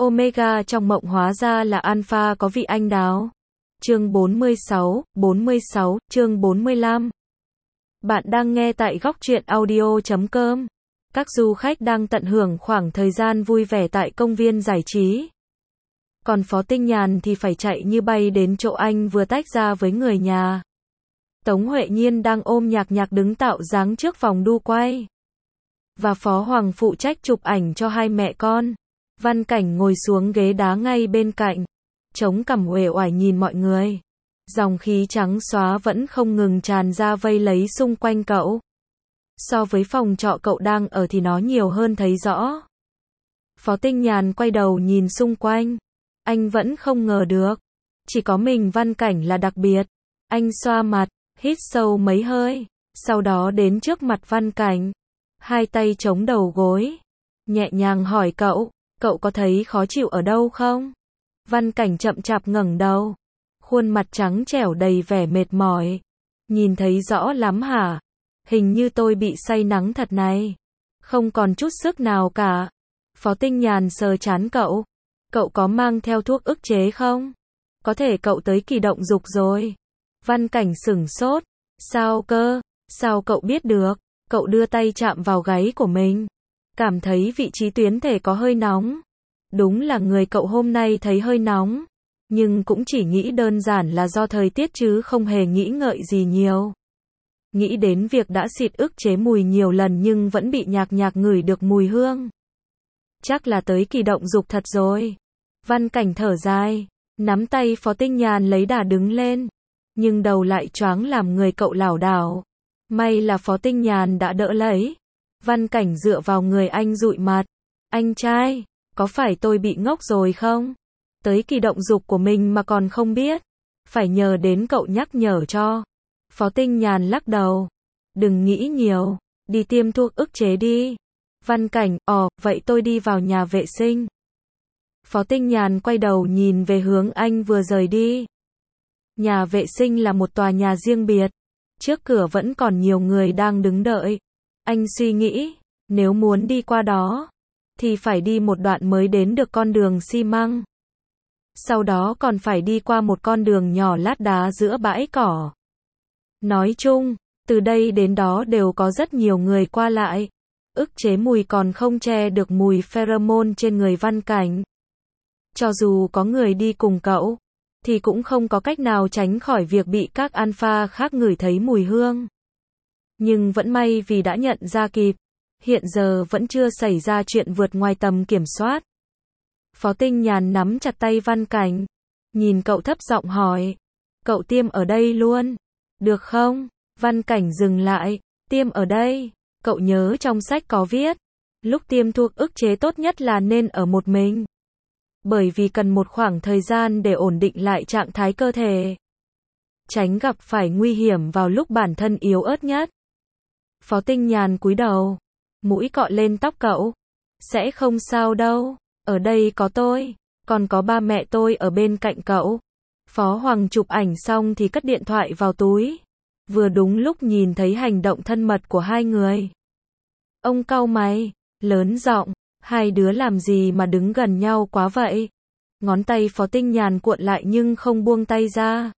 Omega trong mộng hóa ra là alpha có vị anh đào. Chương 46, chương 45. Bạn đang nghe tại góc truyện audio.com. Các du khách đang tận hưởng khoảng thời gian vui vẻ tại công viên giải trí. Còn Phó Tinh Nhàn thì phải chạy như bay đến chỗ anh vừa tách ra với người nhà. Tống Huệ Nhiên đang ôm Nhạc Nhạc đứng tạo dáng trước vòng đu quay. Và Phó Hoàng phụ trách chụp ảnh cho hai mẹ con. Văn Cảnh ngồi xuống ghế đá ngay bên cạnh, chống cằm uể oải nhìn mọi người. Dòng khí trắng xóa vẫn không ngừng tràn ra vây lấy xung quanh cậu. So với phòng trọ cậu đang ở thì nó nhiều hơn thấy rõ. Phó Tinh Nhàn quay đầu nhìn xung quanh. Anh vẫn không ngờ được. Chỉ có mình Văn Cảnh là đặc biệt. Anh xoa mặt, hít sâu mấy hơi. Sau đó đến trước mặt Văn Cảnh. Hai tay chống đầu gối. Nhẹ nhàng hỏi cậu có thấy khó chịu ở đâu không? Văn Cảnh chậm chạp ngẩng đầu. Khuôn mặt trắng trẻo đầy vẻ mệt mỏi. Nhìn thấy rõ lắm hả? Hình như tôi bị say nắng thật này. Không còn chút sức nào cả. Phó Tinh Nhàn sờ trán cậu. Cậu có mang theo thuốc ức chế không? Có thể cậu tới kỳ động dục rồi. Văn Cảnh sửng sốt. Sao cơ? Sao cậu biết được? Cậu đưa tay chạm vào gáy của mình. Cảm thấy vị trí tuyến thể có hơi nóng. Đúng là người cậu hôm nay thấy hơi nóng. Nhưng cũng chỉ nghĩ đơn giản là do thời tiết chứ không hề nghĩ ngợi gì nhiều. Nghĩ đến việc đã xịt ức chế mùi nhiều lần nhưng vẫn bị Nhạc Nhạc ngửi được mùi hương. Chắc là tới kỳ động dục thật rồi. Văn Cảnh thở dài, nắm tay Phó Tinh Nhàn lấy đà đứng lên. Nhưng đầu lại choáng làm người cậu lảo đảo. May là Phó Tinh Nhàn đã đỡ lấy. Văn Cảnh dựa vào người anh dụi mặt. Anh trai, có phải tôi bị ngốc rồi không? Tới kỳ động dục của mình mà còn không biết. Phải nhờ đến cậu nhắc nhở cho. Phó Tinh Nhàn lắc đầu. Đừng nghĩ nhiều, đi tiêm thuốc ức chế đi. Văn Cảnh, vậy tôi đi vào nhà vệ sinh. Phó Tinh Nhàn quay đầu nhìn về hướng anh vừa rời đi. Nhà vệ sinh là một tòa nhà riêng biệt. Trước cửa vẫn còn nhiều người đang đứng đợi. Anh suy nghĩ, nếu muốn đi qua đó, thì phải đi một đoạn mới đến được con đường xi măng. Sau đó còn phải đi qua một con đường nhỏ lát đá giữa bãi cỏ. Nói chung, từ đây đến đó đều có rất nhiều người qua lại. Ức chế mùi còn không che được mùi pheromone trên người Văn Cảnh. Cho dù có người đi cùng cậu, thì cũng không có cách nào tránh khỏi việc bị các alpha khác ngửi thấy mùi hương. Nhưng vẫn may vì đã nhận ra kịp. Hiện giờ vẫn chưa xảy ra chuyện vượt ngoài tầm kiểm soát. Phó Tinh Nhàn nắm chặt tay Văn Cảnh. Nhìn cậu thấp giọng hỏi. Cậu tiêm ở đây luôn. Được không? Văn Cảnh dừng lại. Tiêm ở đây. Cậu nhớ trong sách có viết. Lúc tiêm thuốc ức chế tốt nhất là nên ở một mình. Bởi vì cần một khoảng thời gian để ổn định lại trạng thái cơ thể. Tránh gặp phải nguy hiểm vào lúc bản thân yếu ớt nhất. Phó Tinh Nhàn cúi đầu. Mũi cọ lên tóc cậu. Sẽ không sao đâu. Ở đây có tôi. Còn có ba mẹ tôi ở bên cạnh cậu. Phó Hoàng chụp ảnh xong thì cất điện thoại vào túi. Vừa đúng lúc nhìn thấy hành động thân mật của hai người. Ông cau mày. Lớn giọng. Hai đứa làm gì mà đứng gần nhau quá vậy? Ngón tay Phó Tinh Nhàn cuộn lại nhưng không buông tay ra.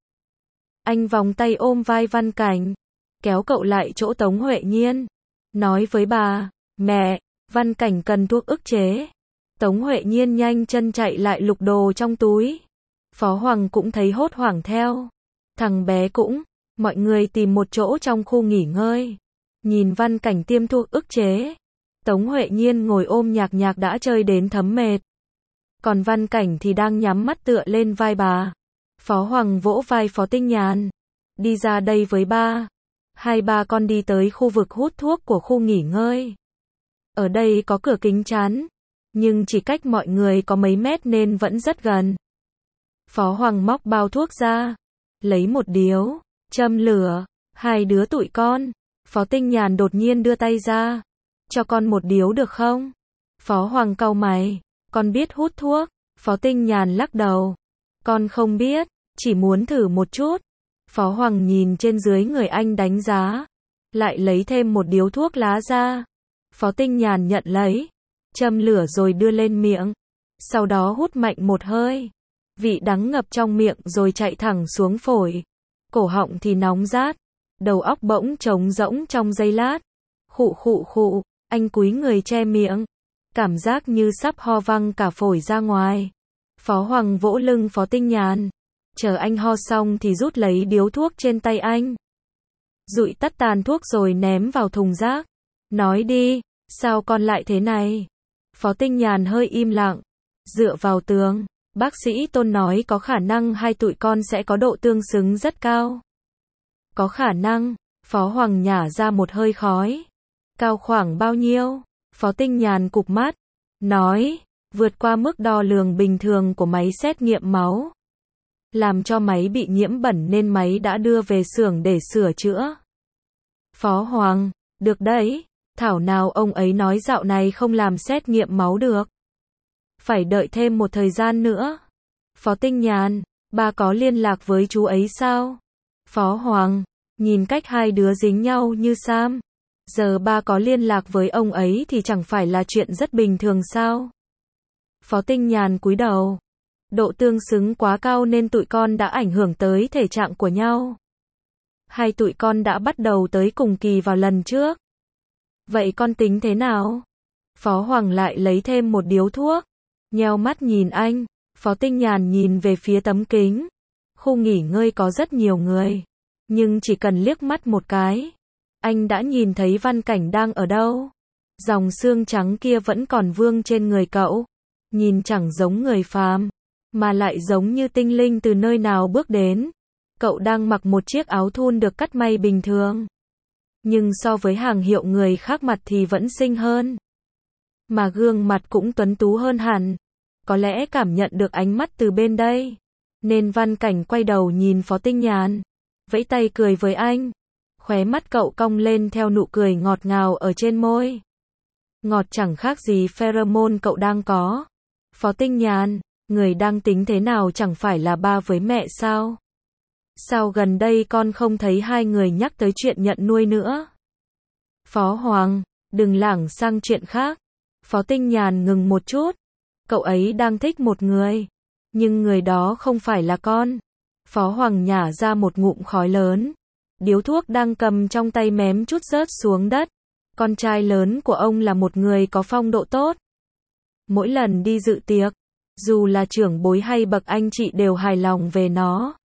Anh vòng tay ôm vai Văn Cảnh. Kéo cậu lại chỗ Tống Huệ Nhiên. Nói với bà, mẹ, Văn Cảnh cần thuốc ức chế. Tống Huệ Nhiên nhanh chân chạy lại lục đồ trong túi. Phó Hoàng cũng thấy hốt hoảng theo. Thằng bé cũng, mọi người tìm một chỗ trong khu nghỉ ngơi. Nhìn Văn Cảnh tiêm thuốc ức chế. Tống Huệ Nhiên ngồi ôm Nhạc Nhạc đã chơi đến thấm mệt. Còn Văn Cảnh thì đang nhắm mắt tựa lên vai bà. Phó Hoàng vỗ vai Phó Tinh Nhàn. Đi ra đây với ba. Hai ba con đi tới khu vực hút thuốc của khu nghỉ ngơi. Ở đây có cửa kính chắn. Nhưng chỉ cách mọi người có mấy mét nên vẫn rất gần. Phó Hoàng móc bao thuốc ra. Lấy một điếu. Châm lửa. Hai đứa tụi con. Phó Tinh Nhàn đột nhiên đưa tay ra. Cho con một điếu được không? Phó Hoàng cau mày. Con biết hút thuốc. Phó Tinh Nhàn lắc đầu. Con không biết. Chỉ muốn thử một chút. Phó Hoàng nhìn trên dưới người anh đánh giá. Lại lấy thêm một điếu thuốc lá ra. Phó Tinh Nhàn nhận lấy. Châm lửa rồi đưa lên miệng. sau đó hút mạnh một hơi. Vị đắng ngập trong miệng rồi chạy thẳng xuống phổi. Cổ họng thì nóng rát. Đầu óc bỗng trống rỗng trong giây lát. Khụ khụ khụ, anh cúi người che miệng. Cảm giác như sắp ho văng cả phổi ra ngoài. Phó Hoàng vỗ lưng Phó Tinh Nhàn. Chờ anh ho xong thì rút lấy điếu thuốc trên tay anh. Dụi tắt tàn thuốc rồi ném vào thùng rác. Nói đi, sao con lại thế này? Phó Tinh Nhàn hơi im lặng. Dựa vào tường, bác sĩ Tôn nói có khả năng hai tụi con sẽ có độ tương xứng rất cao. Có khả năng, Phó Hoàng nhả ra một hơi khói. Cao khoảng bao nhiêu? Phó Tinh Nhàn cụp mắt. Nói, vượt qua mức đo lường bình thường của máy xét nghiệm máu. Làm cho máy bị nhiễm bẩn nên máy đã đưa về xưởng để sửa chữa. Phó Hoàng, được đấy, thảo nào ông ấy nói dạo này không làm xét nghiệm máu được. Phải đợi thêm một thời gian nữa. Phó Tinh Nhàn, ba có liên lạc với chú ấy sao? Phó Hoàng, nhìn cách hai đứa dính nhau như Sam. Giờ ba có liên lạc với ông ấy thì chẳng phải là chuyện rất bình thường sao? Phó Tinh Nhàn cúi đầu. Độ tương xứng quá cao nên tụi con đã ảnh hưởng tới thể trạng của nhau. Hai tụi con đã bắt đầu tới cùng kỳ vào lần trước. Vậy con tính thế nào? Phó Hoàng lại lấy thêm một điếu thuốc. Nheo mắt nhìn anh. Phó Tinh Nhàn nhìn về phía tấm kính. Khu nghỉ ngơi có rất nhiều người. Nhưng chỉ cần liếc mắt một cái. Anh đã nhìn thấy Văn Cảnh đang ở đâu. Dòng xương trắng kia vẫn còn vương trên người cậu. Nhìn chẳng giống người phàm. Mà lại giống như tinh linh từ nơi nào bước đến. Cậu đang mặc một chiếc áo thun được cắt may bình thường. Nhưng so với hàng hiệu người khác mặt thì vẫn xinh hơn. Mà gương mặt cũng tuấn tú hơn hẳn. Có lẽ cảm nhận được ánh mắt từ bên đây. Nên Văn Cảnh quay đầu nhìn Phó Tinh Nhàn. Vẫy tay cười với anh. Khóe mắt cậu cong lên theo nụ cười ngọt ngào ở trên môi. Ngọt chẳng khác gì pheromone cậu đang có. Phó Tinh Nhàn, người đang tính thế nào chẳng phải là ba với mẹ sao? Sao gần đây con không thấy hai người nhắc tới chuyện nhận nuôi nữa? Phó Hoàng, đừng lảng sang chuyện khác. Phó Tinh Nhàn ngừng một chút. Cậu ấy đang thích một người. Nhưng người đó không phải là con. Phó Hoàng nhả ra một ngụm khói lớn. Điếu thuốc đang cầm trong tay mém chút rớt xuống đất. Con trai lớn của ông là một người có phong độ tốt. Mỗi lần đi dự tiệc, dù là trưởng bối hay bậc anh chị đều hài lòng về nó.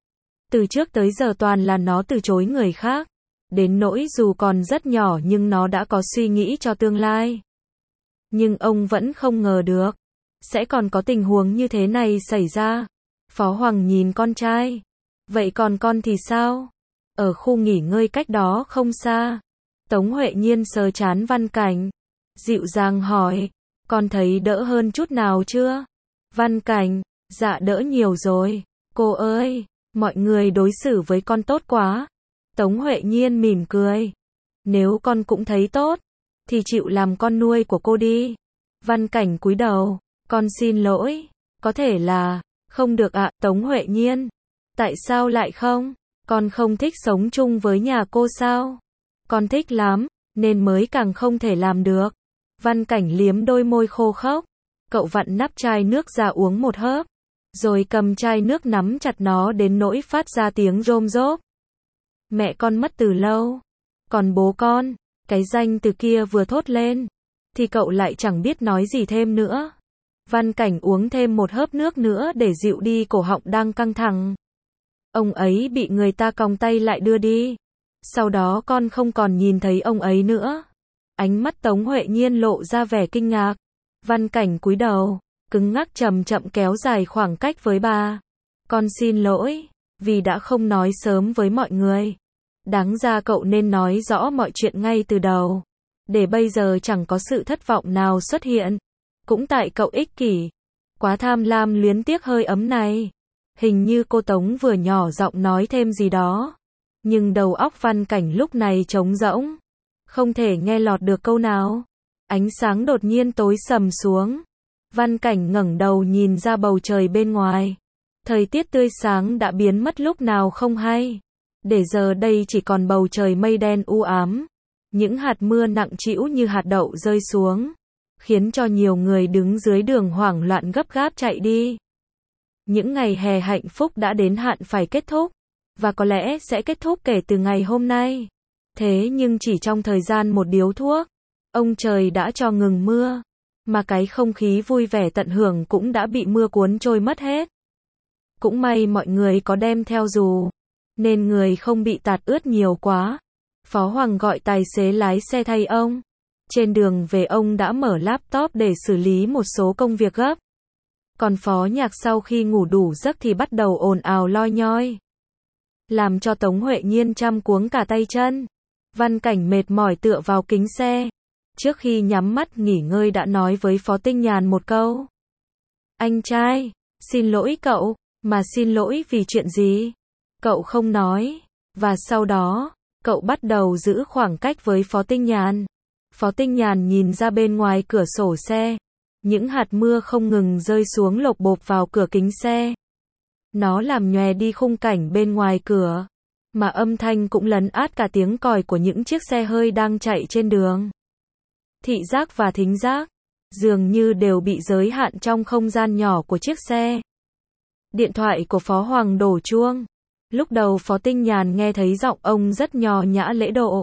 Từ trước tới giờ toàn là nó từ chối người khác. Đến nỗi dù còn rất nhỏ nhưng nó đã có suy nghĩ cho tương lai. Nhưng ông vẫn không ngờ được. Sẽ còn có tình huống như thế này xảy ra. Phó Hoàng nhìn con trai. Vậy còn con thì sao? Ở khu nghỉ ngơi cách đó không xa. Tống Huệ Nhiên sờ trán Văn Cảnh. Dịu dàng hỏi. Con thấy đỡ hơn chút nào chưa? Văn Cảnh. Dạ đỡ nhiều rồi. Cô ơi, mọi người đối xử với con tốt quá. Tống Huệ Nhiên mỉm cười. Nếu con cũng thấy tốt, thì chịu làm con nuôi của cô đi. Văn Cảnh cúi đầu. Con xin lỗi. Có thể là, không được ạ, Tống Huệ Nhiên. Tại sao lại không? Con không thích sống chung với nhà cô sao? Con thích lắm, nên mới càng không thể làm được. Văn Cảnh liếm đôi môi khô khốc. Cậu vặn nắp chai nước ra uống một hớp. Rồi cầm chai nước nắm chặt nó đến nỗi phát ra tiếng rôm rốp. Mẹ con mất từ lâu. Còn bố con, cái danh từ kia vừa thốt lên. Thì cậu lại chẳng biết nói gì thêm nữa. Văn Cảnh uống thêm một hớp nước nữa để dịu đi cổ họng đang căng thẳng. Ông ấy bị người ta còng tay lại đưa đi. Sau đó con không còn nhìn thấy ông ấy nữa. Ánh mắt Tống Huệ Nhiên lộ ra vẻ kinh ngạc. Văn Cảnh cúi đầu, cứng ngắc chậm chậm kéo dài khoảng cách với bà. Con xin lỗi, vì đã không nói sớm với mọi người. Đáng ra cậu nên nói rõ mọi chuyện ngay từ đầu. Để bây giờ chẳng có sự thất vọng nào xuất hiện. Cũng tại cậu ích kỷ. Quá tham lam luyến tiếc hơi ấm này. Hình như cô Tống vừa nhỏ giọng nói thêm gì đó. Nhưng đầu óc Văn Cảnh lúc này trống rỗng. Không thể nghe lọt được câu nào. Ánh sáng đột nhiên tối sầm xuống. Văn Cảnh ngẩng đầu nhìn ra bầu trời bên ngoài. Thời tiết tươi sáng đã biến mất lúc nào không hay. Để giờ đây chỉ còn bầu trời mây đen u ám. Những hạt mưa nặng trĩu như hạt đậu rơi xuống. khiến cho nhiều người đứng dưới đường hoảng loạn gấp gáp chạy đi. Những ngày hè hạnh phúc đã đến hạn phải kết thúc, và có lẽ sẽ kết thúc kể từ ngày hôm nay. Thế nhưng chỉ trong thời gian một điếu thuốc, ông trời đã cho ngừng mưa, mà cái không khí vui vẻ tận hưởng cũng đã bị mưa cuốn trôi mất hết. Cũng may mọi người có đem theo dù, nên người không bị tạt ướt nhiều quá. Phó Hoàng gọi tài xế lái xe thay ông. Trên đường về ông đã mở laptop để xử lý một số công việc gấp. Còn Phó Nhạc sau khi ngủ đủ giấc thì bắt đầu ồn ào loi nhoi, làm cho Tống Huệ Nhiên trăm cuống cả tay chân. Văn Cảnh mệt mỏi tựa vào kính xe. Trước khi nhắm mắt nghỉ ngơi đã nói với Phó Tinh Nhàn một câu. Anh trai, xin lỗi cậu, mà xin lỗi vì chuyện gì? Cậu không nói. Và sau đó, cậu bắt đầu giữ khoảng cách với Phó Tinh Nhàn. Phó Tinh Nhàn nhìn ra bên ngoài cửa sổ xe. Những hạt mưa không ngừng rơi xuống lộp bộp vào cửa kính xe. Nó làm nhòe đi khung cảnh bên ngoài cửa, mà âm thanh cũng lấn át cả tiếng còi của những chiếc xe hơi đang chạy trên đường. Thị giác và thính giác dường như đều bị giới hạn trong không gian nhỏ của chiếc xe. Điện thoại của Phó Hoàng đổ chuông. Lúc đầu Phó Tinh Nhàn nghe thấy giọng ông rất nho nhã lễ độ,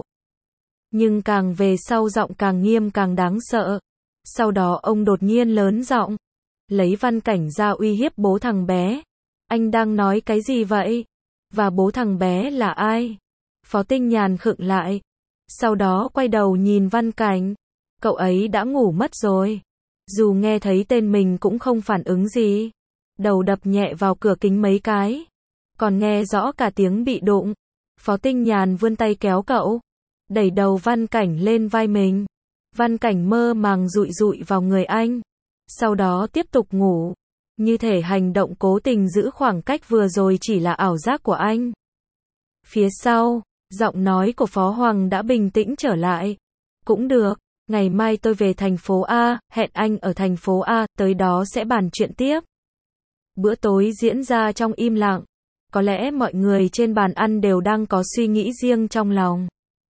nhưng càng về sau giọng càng nghiêm càng đáng sợ. Sau đó ông đột nhiên lớn giọng, lấy Văn Cảnh ra uy hiếp bố thằng bé. Anh đang nói cái gì vậy? Và bố thằng bé là ai? Phó Tinh Nhàn khựng lại. Sau đó quay đầu nhìn Văn Cảnh. Cậu ấy đã ngủ mất rồi. Dù nghe thấy tên mình cũng không phản ứng gì. Đầu đập nhẹ vào cửa kính mấy cái. Còn nghe rõ cả tiếng bị đụng. Phó Tinh Nhàn vươn tay kéo cậu, đẩy đầu Văn Cảnh lên vai mình. Văn Cảnh mơ màng dụi dụi vào người anh. Sau đó tiếp tục ngủ. Như thể hành động cố tình giữ khoảng cách vừa rồi chỉ là ảo giác của anh. Phía sau, giọng nói của Phó Hoàng đã bình tĩnh trở lại. Cũng được, ngày mai tôi về thành phố A, hẹn anh ở thành phố A, tới đó sẽ bàn chuyện tiếp. Bữa tối diễn ra trong im lặng. Có lẽ mọi người trên bàn ăn đều đang có suy nghĩ riêng trong lòng.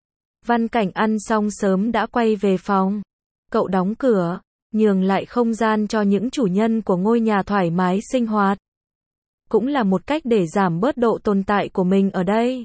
Văn Cảnh ăn xong sớm đã quay về phòng. Cậu đóng cửa, nhường lại không gian cho những chủ nhân của ngôi nhà thoải mái sinh hoạt. Cũng là một cách để giảm bớt độ tồn tại của mình ở đây.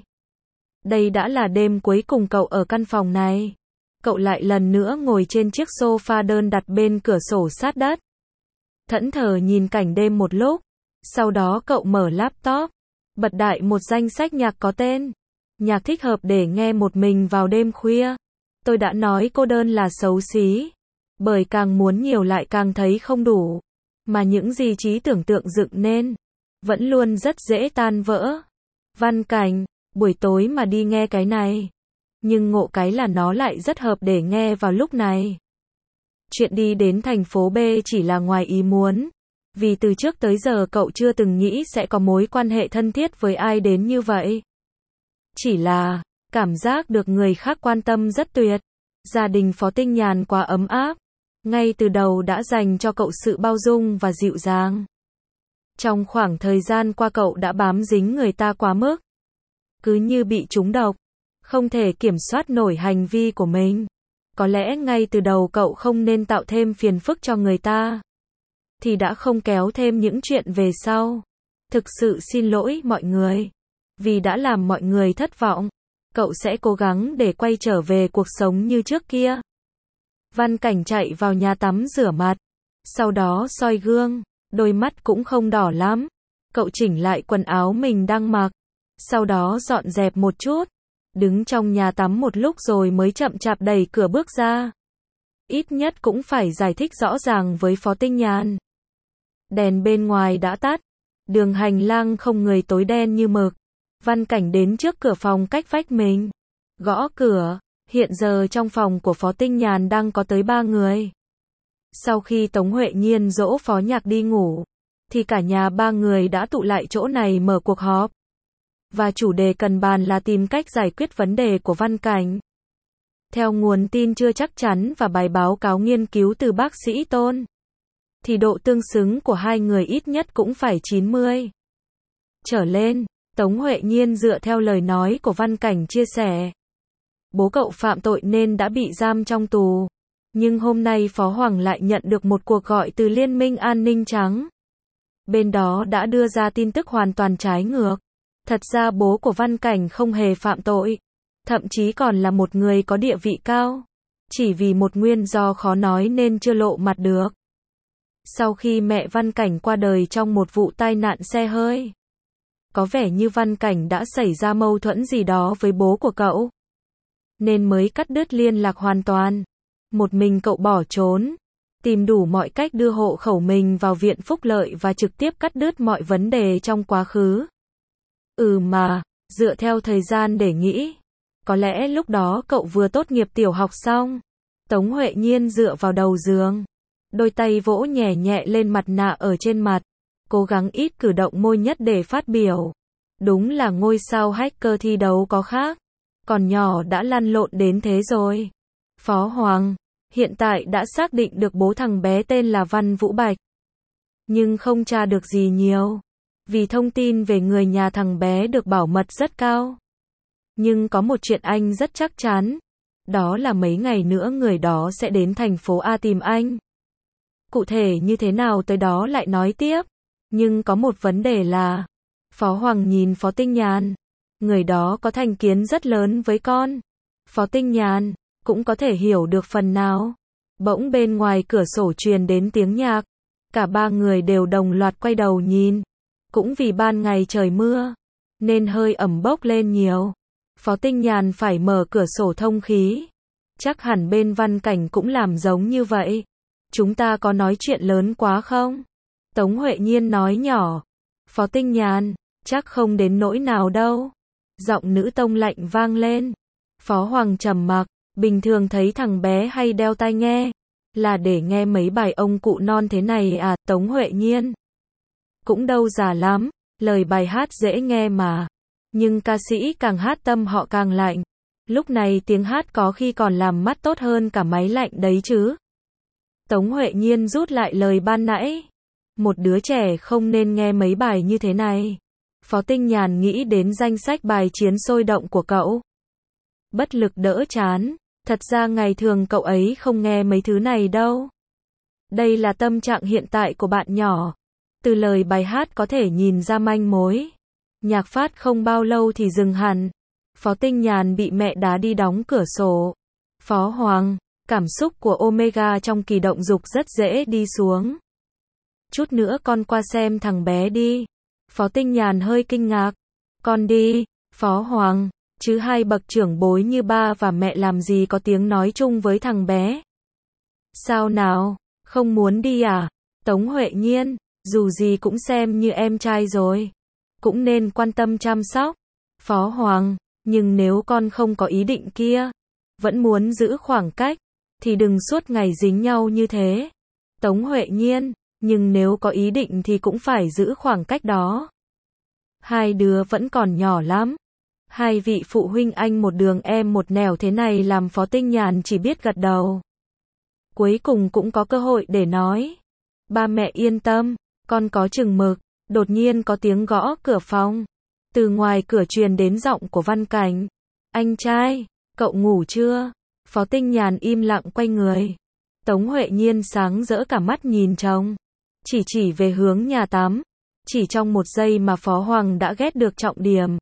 Đây đã là đêm cuối cùng cậu ở căn phòng này. Cậu lại lần nữa ngồi trên chiếc sofa đơn đặt bên cửa sổ sát đất. Thẫn thờ nhìn cảnh đêm một lúc. Sau đó cậu mở laptop, bật đại một danh sách nhạc có tên. Nhạc thích hợp để nghe một mình vào đêm khuya. Tôi đã nói cô đơn là xấu xí. Bởi càng muốn nhiều lại càng thấy không đủ. Mà những gì trí tưởng tượng dựng nên, vẫn luôn rất dễ tan vỡ. Văn Cảnh, buổi tối mà đi nghe cái này. Nhưng ngộ cái là nó lại rất hợp để nghe vào lúc này. Chuyện đi đến thành phố B chỉ là ngoài ý muốn. Vì từ trước tới giờ cậu chưa từng nghĩ sẽ có mối quan hệ thân thiết với ai đến như vậy. Chỉ là, cảm giác được người khác quan tâm rất tuyệt. Gia đình Phó Tinh Nhàn quá ấm áp. Ngay từ đầu đã dành cho cậu sự bao dung và dịu dàng. Trong khoảng thời gian qua cậu đã bám dính người ta quá mức. Cứ như bị trúng độc. Không thể kiểm soát nổi hành vi của mình. Có lẽ ngay từ đầu cậu không nên tạo thêm phiền phức cho người ta. Thì đã không kéo thêm những chuyện về sau. Thực sự xin lỗi mọi người. Vì đã làm mọi người thất vọng. Cậu sẽ cố gắng để quay trở về cuộc sống như trước kia. Văn Cảnh chạy vào nhà tắm rửa mặt. Sau đó soi gương. Đôi mắt cũng không đỏ lắm. Cậu chỉnh lại quần áo mình đang mặc. Sau đó dọn dẹp một chút. Đứng trong nhà tắm một lúc rồi mới chậm chạp đẩy cửa bước ra. Ít nhất cũng phải giải thích rõ ràng với Phó Tinh Nhàn. Đèn bên ngoài đã tắt. Đường hành lang không người tối đen như mực. Văn Cảnh đến trước cửa phòng cách vách mình. Gõ cửa. Hiện giờ trong phòng của Phó Tinh Nhàn đang có tới 3 người. Sau khi Tống Huệ Nhiên dỗ Phó Nhạc đi ngủ, thì cả nhà 3 người đã tụ lại chỗ này mở cuộc họp. Và chủ đề cần bàn là tìm cách giải quyết vấn đề của Văn Cảnh. Theo nguồn tin chưa chắc chắn và bài báo cáo nghiên cứu từ bác sĩ Tôn, thì độ tương xứng của hai người ít nhất cũng phải 90 trở lên. Tống Huệ Nhiên dựa theo lời nói của Văn Cảnh chia sẻ. Bố cậu phạm tội nên đã bị giam trong tù. Nhưng hôm nay Phó Hoàng lại nhận được một cuộc gọi từ Liên minh An ninh Trắng. Bên đó đã đưa ra tin tức hoàn toàn trái ngược. Thật ra bố của Văn Cảnh không hề phạm tội. Thậm chí còn là một người có địa vị cao. Chỉ vì một nguyên do khó nói nên chưa lộ mặt được. Sau khi mẹ Văn Cảnh qua đời trong một vụ tai nạn xe hơi, có vẻ như Văn Cảnh đã xảy ra mâu thuẫn gì đó với bố của cậu, nên mới cắt đứt liên lạc hoàn toàn. Một mình cậu bỏ trốn, tìm đủ mọi cách đưa hộ khẩu mình vào viện phúc lợi và trực tiếp cắt đứt mọi vấn đề trong quá khứ. Mà, dựa theo thời gian để nghĩ, có lẽ lúc đó cậu vừa tốt nghiệp tiểu học xong. Tống Huệ Nhiên dựa vào đầu giường, đôi tay vỗ nhẹ nhẹ lên mặt nạ ở trên mặt, cố gắng ít cử động môi nhất để phát biểu. Đúng là ngôi sao hacker thi đấu có khác, còn nhỏ đã lăn lộn đến thế rồi. Phó Hoàng hiện tại đã xác định được bố thằng bé tên là Văn Vũ Bạch, nhưng không tra được gì nhiều, vì thông tin về người nhà thằng bé được bảo mật rất cao. Nhưng có một chuyện anh rất chắc chắn, đó là mấy ngày nữa người đó sẽ đến thành phố A tìm anh. Cụ thể như thế nào tới đó lại nói tiếp. Nhưng có một vấn đề là, Phó Hoàng nhìn Phó Tinh Nhàn, người đó có thành kiến rất lớn với con. Phó Tinh Nhàn cũng có thể hiểu được phần nào. Bỗng bên ngoài cửa sổ truyền đến tiếng nhạc, cả ba người đều đồng loạt quay đầu nhìn. Cũng vì ban ngày trời mưa, nên hơi ẩm bốc lên nhiều. Phó Tinh Nhàn phải mở cửa sổ thông khí. Chắc hẳn bên Văn Cảnh cũng làm giống như vậy. Chúng ta có nói chuyện lớn quá không? Tống Huệ Nhiên nói nhỏ. Phó Tinh Nhàn, chắc không đến nỗi nào đâu. Giọng nữ tông lạnh vang lên. Phó Hoàng trầm mặc, bình thường thấy thằng bé hay đeo tai nghe, là để nghe mấy bài ông cụ non thế này à? Tống Huệ Nhiên cũng đâu già lắm, lời bài hát dễ nghe mà. Nhưng ca sĩ càng hát tâm họ càng lạnh. Lúc này tiếng hát có khi còn làm mắt tốt hơn cả máy lạnh đấy chứ. Tống Huệ Nhiên rút lại lời ban nãy. Một đứa trẻ không nên nghe mấy bài như thế này. Phó Tinh Nhàn nghĩ đến danh sách bài chiến sôi động của cậu. Bất lực đỡ chán. Thật ra ngày thường cậu ấy không nghe mấy thứ này đâu. Đây là tâm trạng hiện tại của bạn nhỏ. Từ lời bài hát có thể nhìn ra manh mối. Nhạc phát không bao lâu thì dừng hẳn. Phó Tinh Nhàn bị mẹ đá đi đóng cửa sổ. Phó Hoàng, cảm xúc của Omega trong kỳ động dục rất dễ đi xuống. Chút nữa con qua xem thằng bé đi. Phó Tinh Nhàn hơi kinh ngạc. Con đi, Phó Hoàng, chứ hai bậc trưởng bối như ba và mẹ làm gì có tiếng nói chung với thằng bé. Sao nào, không muốn đi à? Tống Huệ Nhiên, dù gì cũng xem như em trai rồi, cũng nên quan tâm chăm sóc. Phó Hoàng, nhưng nếu con không có ý định kia, vẫn muốn giữ khoảng cách, thì đừng suốt ngày dính nhau như thế. Tống Huệ Nhiên, nhưng nếu có ý định thì cũng phải giữ khoảng cách đó. Hai đứa vẫn còn nhỏ lắm. Hai vị phụ huynh anh một đường em một nẻo thế này làm Phó Tinh Nhàn chỉ biết gật đầu. Cuối cùng cũng có cơ hội để nói. Ba mẹ yên tâm, con có chừng mực. Đột nhiên có tiếng gõ cửa phòng. Từ ngoài cửa truyền đến giọng của Văn Cảnh. Anh trai, cậu ngủ chưa? Phó Tinh Nhàn im lặng quay người. Tống Huệ Nhiên sáng rỡ cả mắt nhìn chồng. Chỉ về hướng nhà tắm. Chỉ trong một giây mà Phó Hoàng đã ghét được trọng điểm.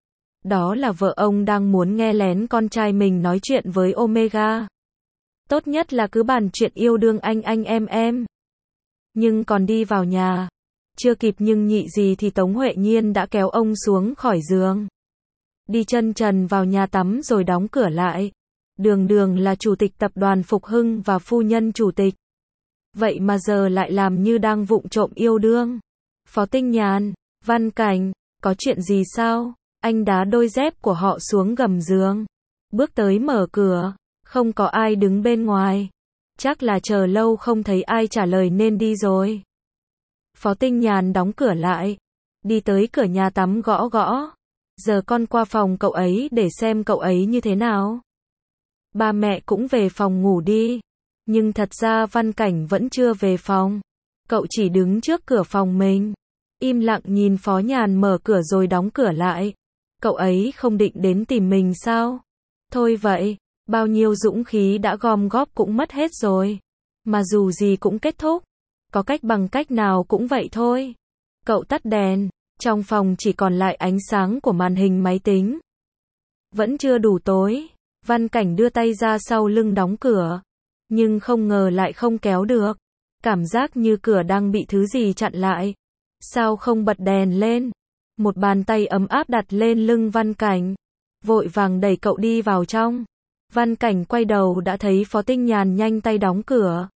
Đó là vợ ông đang muốn nghe lén con trai mình nói chuyện với Omega. Tốt nhất là cứ bàn chuyện yêu đương anh em. Nhưng còn đi vào nhà. Chưa kịp nhưng nhị gì thì Tống Huệ Nhiên đã kéo ông xuống khỏi giường. Đi chân trần vào nhà tắm rồi đóng cửa lại. Đường là chủ tịch tập đoàn Phục Hưng và phu nhân chủ tịch. Vậy mà giờ lại làm như đang vụng trộm yêu đương. Phó Tinh Nhàn, Văn Cảnh, có chuyện gì sao? Anh đá đôi dép của họ xuống gầm giường. Bước tới mở cửa, không có ai đứng bên ngoài. Chắc là chờ lâu không thấy ai trả lời nên đi rồi. Phó Tinh Nhàn đóng cửa lại. Đi tới cửa nhà tắm gõ gõ. Giờ con qua phòng cậu ấy để xem cậu ấy như thế nào. Ba mẹ cũng về phòng ngủ đi. Nhưng thật ra Văn Cảnh vẫn chưa về phòng. Cậu chỉ đứng trước cửa phòng mình. Im lặng nhìn Phó Nhàn mở cửa rồi đóng cửa lại. Cậu ấy không định đến tìm mình sao? Thôi vậy, Bao nhiêu dũng khí đã gom góp cũng mất hết rồi. Mà dù gì cũng kết thúc. Có cách bằng cách nào cũng vậy thôi. Cậu tắt đèn. Trong phòng chỉ còn lại ánh sáng của màn hình máy tính. Vẫn chưa đủ tối. Văn Cảnh đưa tay ra sau lưng đóng cửa. Nhưng không ngờ lại không kéo được. Cảm giác như cửa đang bị thứ gì chặn lại. Sao không bật đèn lên? Một bàn tay ấm áp đặt lên lưng Văn Cảnh. Vội vàng đẩy cậu đi vào trong. Văn Cảnh quay đầu đã thấy Phó Tinh Nhàn nhanh tay đóng cửa.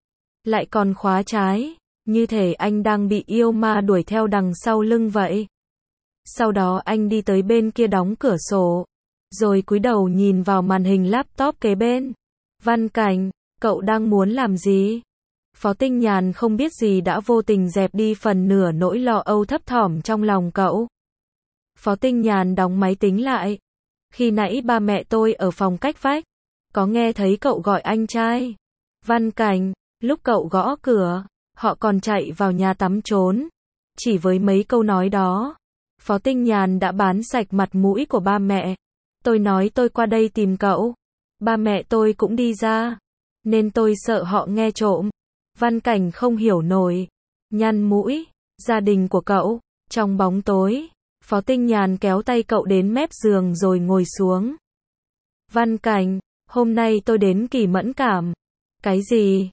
Lại còn khóa trái. Như thể anh đang bị yêu ma đuổi theo đằng sau lưng vậy. Sau đó anh đi tới bên kia đóng cửa sổ. Rồi cúi đầu nhìn vào màn hình laptop kế bên. Văn Cảnh, cậu đang muốn làm gì? Phó Tinh Nhàn không biết gì đã vô tình dẹp đi phần nửa nỗi lo âu thấp thỏm trong lòng cậu. Phó Tinh Nhàn đóng máy tính lại. Khi nãy ba mẹ tôi ở phòng cách vách. Có nghe thấy cậu gọi anh trai. Văn Cảnh, lúc cậu gõ cửa, họ còn chạy vào nhà tắm trốn. Chỉ với mấy câu nói đó, Phó Tinh Nhàn đã bán sạch mặt mũi của ba mẹ. Tôi nói tôi qua đây tìm cậu. Ba mẹ tôi cũng đi ra. Nên tôi sợ họ nghe trộm. Văn Cảnh không hiểu nổi. Nhăn mũi. Gia đình của cậu. Trong bóng tối, Phó Tinh Nhàn kéo tay cậu đến mép giường rồi ngồi xuống. Văn Cảnh, hôm nay tôi đến kỳ mẫn cảm. Cái gì?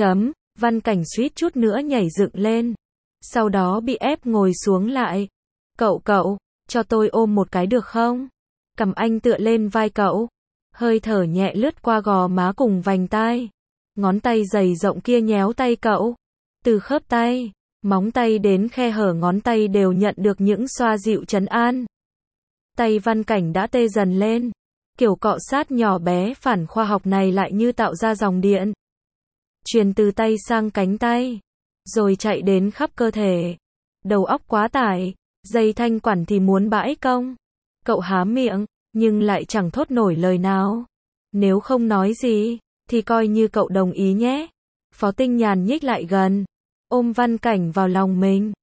Văn Cảnh suýt chút nữa nhảy dựng lên. Sau đó bị ép ngồi xuống lại. Cậu, cho tôi ôm một cái được không? Cầm anh tựa lên vai cậu. Hơi thở nhẹ lướt qua gò má cùng vành tai. Ngón tay dày rộng kia nhéo tay cậu. Từ khớp tay, móng tay đến khe hở ngón tay đều nhận được những xoa dịu trấn an. Tay Văn Cảnh đã tê dần lên. Kiểu cọ sát nhỏ bé phản khoa học này lại như tạo ra dòng điện. Truyền từ tay sang cánh tay. Rồi chạy đến khắp cơ thể. Đầu óc quá tải. Dây thanh quản thì muốn bãi công. Cậu há miệng, nhưng lại chẳng thốt nổi lời nào. Nếu không nói gì, thì coi như cậu đồng ý nhé. Phó Tinh Nhàn nhích lại gần. Ôm Văn Cảnh vào lòng mình.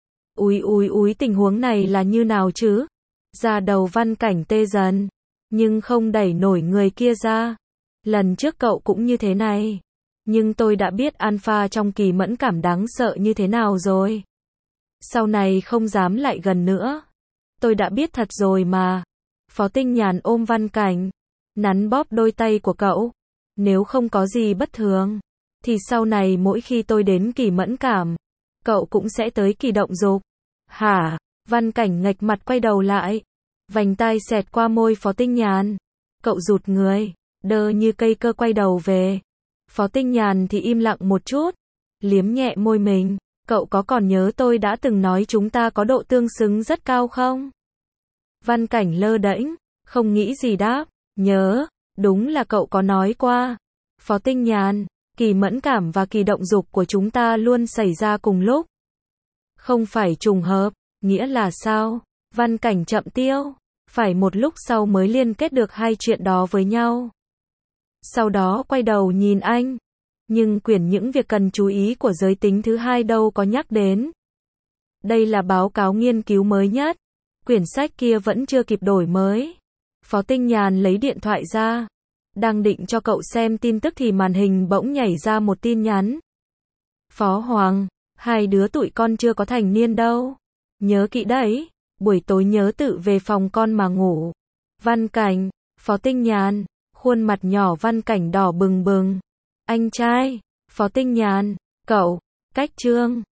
Úi tình huống này là như nào chứ? Da đầu Văn Cảnh tê dần. Nhưng không đẩy nổi người kia ra. Lần trước cậu cũng như thế này. Nhưng tôi đã biết alpha trong kỳ mẫn cảm đáng sợ như thế nào rồi. Sau này không dám lại gần nữa. Tôi đã biết thật rồi mà. Phó Tinh Nhàn ôm Văn Cảnh. Nắn bóp đôi tay của cậu. Nếu không có gì bất thường. Thì sau này mỗi khi tôi đến kỳ mẫn cảm. Cậu cũng sẽ tới kỳ động dục. Hả? Văn Cảnh nghệch mặt quay đầu lại. Vành tai xẹt qua môi Phó Tinh Nhàn. Cậu rụt người. Đơ như cây cơ quay đầu về. Phó Tinh Nhàn thì im lặng một chút. Liếm nhẹ môi mình. Cậu có còn nhớ tôi đã từng nói chúng ta có độ tương xứng rất cao không? Văn Cảnh lơ đễnh, không nghĩ gì đáp. Nhớ, đúng là cậu có nói qua. Phó Tinh Nhàn, kỳ mẫn cảm và kỳ động dục của chúng ta luôn xảy ra cùng lúc. Không phải trùng hợp, nghĩa là sao? Văn Cảnh chậm tiêu. Phải một lúc sau mới liên kết được hai chuyện đó với nhau. Sau đó quay đầu nhìn anh. Nhưng quyển những việc cần chú ý của giới tính thứ hai đâu có nhắc đến. Đây là báo cáo nghiên cứu mới nhất. Quyển sách kia vẫn chưa kịp đổi mới. Phó Tinh Nhàn lấy điện thoại ra. Đang định cho cậu xem tin tức thì màn hình bỗng nhảy ra một tin nhắn. Phó Hoàng, hai đứa tụi con chưa có thành niên đâu. Nhớ kỹ đấy, buổi tối nhớ tự về phòng con mà ngủ. Văn Cảnh, Phó Tinh Nhàn, khuôn mặt nhỏ Văn Cảnh đỏ bừng bừng. Anh trai, Phó Tinh Nhàn, cậu, cách chương.